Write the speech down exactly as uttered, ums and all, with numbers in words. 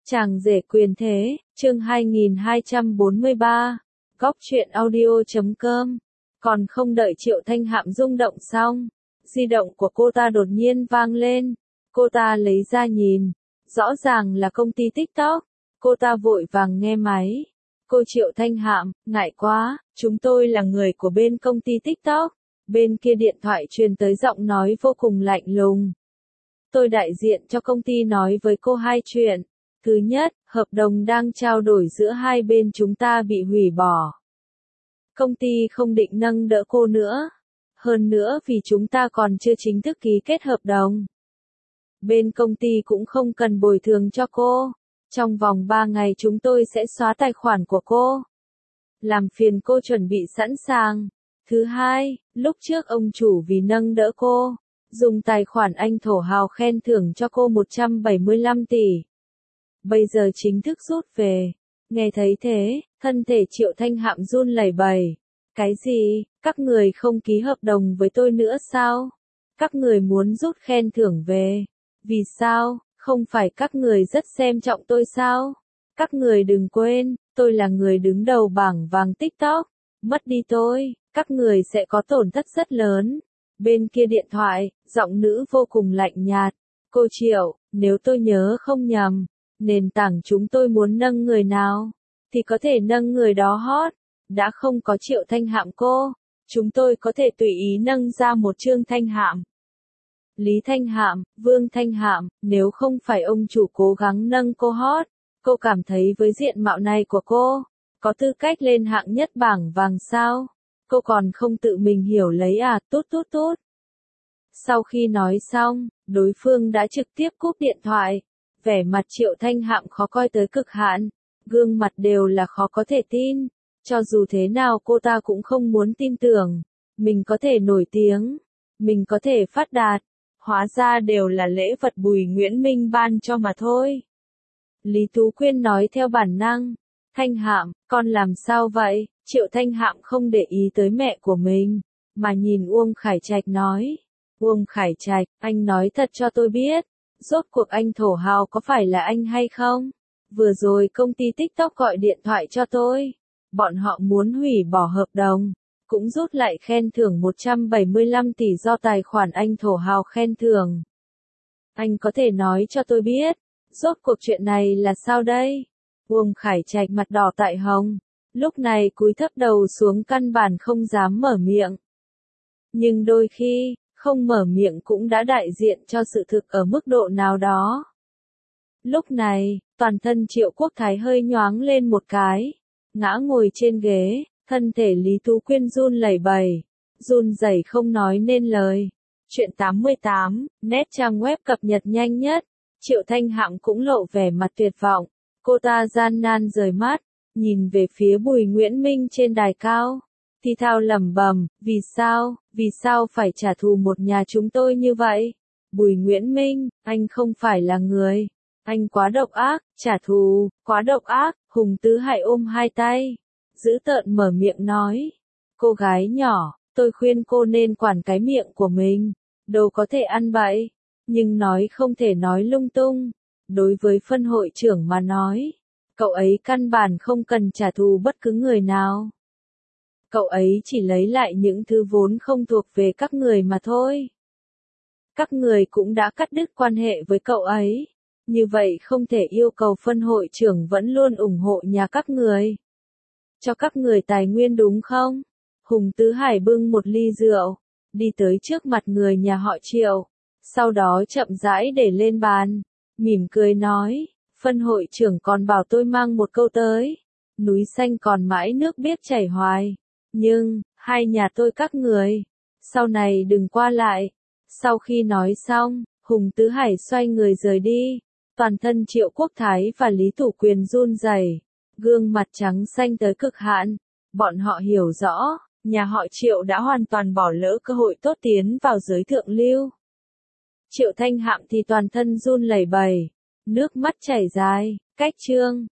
Chàng rể quyền thế, chương hai nghìn hai trăm bốn mươi ba, góc truyện audio chấm com. Còn không đợi Triệu Thanh Hạm rung động xong, di động của cô ta đột nhiên vang lên. Cô ta lấy ra nhìn, rõ ràng là công ty TikTok. Cô ta vội vàng nghe máy. Cô Triệu Thanh Hạm, ngại quá, chúng tôi là người của bên công ty TikTok. Bên kia điện thoại truyền tới giọng nói vô cùng lạnh lùng. Tôi đại diện cho công ty nói với cô hai chuyện. Thứ nhất, hợp đồng đang trao đổi giữa hai bên chúng ta bị hủy bỏ. Công ty không định nâng đỡ cô nữa. Hơn nữa vì chúng ta còn chưa chính thức ký kết hợp đồng. Bên công ty cũng không cần bồi thường cho cô. Trong vòng ba ngày chúng tôi sẽ xóa tài khoản của cô. Làm phiền cô chuẩn bị sẵn sàng. Thứ hai, lúc trước ông chủ vì nâng đỡ cô, dùng tài khoản anh thổ hào khen thưởng cho cô một trăm bảy mươi lăm tỷ. Bây giờ chính thức rút về. Nghe thấy thế, thân thể Triệu Thanh Hạm run lẩy bẩy. Cái gì, các người không ký hợp đồng với tôi nữa sao? Các người muốn rút khen thưởng về. Vì sao, không phải các người rất xem trọng tôi sao? Các người đừng quên, tôi là người đứng đầu bảng vàng TikTok. Mất đi tôi, các người sẽ có tổn thất rất lớn. Bên kia điện thoại, giọng nữ vô cùng lạnh nhạt. Cô Triệu, nếu tôi nhớ không nhầm, nền tảng chúng tôi muốn nâng người nào, thì có thể nâng người đó hot. Đã không có Triệu Thanh Hạm cô, chúng tôi có thể tùy ý nâng ra một Trương Thanh Hạm, Lý Thanh Hạm, Vương Thanh Hạm. Nếu không phải ông chủ cố gắng nâng cô hot, cô cảm thấy với diện mạo này của cô, có tư cách lên hạng nhất bảng vàng sao? Cô còn không tự mình hiểu lấy à, tút tút tút. Sau khi nói xong, đối phương đã trực tiếp cúp điện thoại. Vẻ mặt Triệu Thanh Hạm khó coi tới cực hạn, gương mặt đều là khó có thể tin. Cho dù thế nào cô ta cũng không muốn tin tưởng, mình có thể nổi tiếng, mình có thể phát đạt, hóa ra đều là lễ vật Bùi Nguyễn Minh ban cho mà thôi. Lý Tú Quyên nói theo bản năng, Thanh Hạm, con làm sao vậy? Triệu Thanh Hạm không để ý tới mẹ của mình, mà nhìn Uông Khải Trạch nói, Uông Khải Trạch, anh nói thật cho tôi biết. Rốt cuộc anh thổ hào có phải là anh hay không? Vừa rồi công ty TikTok gọi điện thoại cho tôi. Bọn họ muốn hủy bỏ hợp đồng, cũng rút lại khen thưởng một trăm bảy mươi lăm tỷ do tài khoản anh thổ hào khen thưởng. Anh có thể nói cho tôi biết, rốt cuộc chuyện này là sao đây? Uông Khải Trạch mặt đỏ tại hồng, lúc này cúi thấp đầu xuống căn bản không dám mở miệng. Nhưng đôi khi, không mở miệng cũng đã đại diện cho sự thực ở mức độ nào đó. Lúc này, toàn thân Triệu Quốc Thái hơi nhoáng lên một cái, ngã ngồi trên ghế, thân thể Lý Tú Quyên run lẩy bẩy, run rẩy không nói nên lời. Chuyện tám mươi tám, nét trang web cập nhật nhanh nhất. Triệu Thanh Hạm cũng lộ vẻ mặt tuyệt vọng, cô ta gian nan rời mắt, nhìn về phía Bùi Nguyễn Minh trên đài cao. Thi thao lẩm bẩm, vì sao, vì sao phải trả thù một nhà chúng tôi như vậy? Bùi Nguyễn Minh, anh không phải là người. Anh quá độc ác, trả thù, quá độc ác. Hùng Tứ Hải ôm hai tay, dữ tợn mở miệng nói. Cô gái nhỏ, tôi khuyên cô nên quản cái miệng của mình, đâu có thể ăn bậy, nhưng nói không thể nói lung tung. Đối với phân hội trưởng mà nói, cậu ấy căn bản không cần trả thù bất cứ người nào. Cậu ấy chỉ lấy lại những thứ vốn không thuộc về các người mà thôi. Các người cũng đã cắt đứt quan hệ với cậu ấy. Như vậy không thể yêu cầu phân hội trưởng vẫn luôn ủng hộ nhà các người. Cho các người tài nguyên đúng không? Hùng Tứ Hải bưng một ly rượu, đi tới trước mặt người nhà họ Triệu. Sau đó chậm rãi để lên bàn, mỉm cười nói, phân hội trưởng còn bảo tôi mang một câu tới. Núi xanh còn mãi nước biết chảy hoài. Nhưng, hai nhà tôi các người, sau này đừng qua lại. Sau khi nói xong, Hùng Tứ Hải xoay người rời đi. Toàn thân Triệu Quốc Thái và Lý Tú Quyên run rẩy, gương mặt trắng xanh tới cực hạn. Bọn họ hiểu rõ, nhà họ Triệu đã hoàn toàn bỏ lỡ cơ hội tốt tiến vào giới thượng lưu. Triệu Thanh Hạm thì toàn thân run lẩy bẩy, nước mắt chảy dài, cách chương.